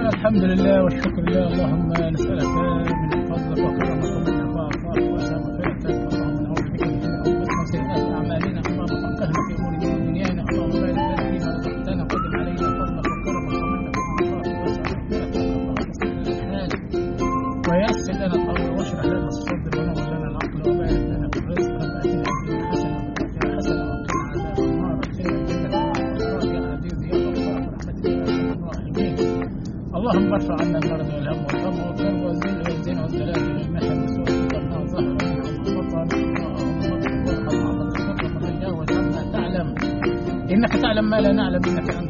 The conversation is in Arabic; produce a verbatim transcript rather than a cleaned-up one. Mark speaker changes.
Speaker 1: الحمد لله والشكر لله. اللهم نسألك من فضلك وكرمك ومن عفوك وأسأل خيرك. اللهم نعوذ بك من أنفسنا وسيئات أعمالنا. اللهم فقهنا في أمور دنيانا. اللهم بارك لنا فيما رزقتنا وقدم علينا فضلك وكرمك ومنك وعطاك وأسأل خيرك. اللهم اصلح لنا الحال ويسر لنا الأمر واشرح لنا الصدر ونور لنا العقل وبارك لنا في الرزق. رب آتنا في الدنيا حسنة وفي الآخرة حسنة وقنا عذاب النار. ادخلنا الجنة مع الأبرار يا عزيز يا غفار برحمتك يا أرحم الراحمين. اللهم ارفع عنا المرض والهم والغم والكرب والذل والزنا والزلازل والمحن والسوء والضرر ظهر منها وبطن. اللهم اغفر وارحم وعافنا وتجاوز عما تعلم انك تعلم ما لا نعلم انك انت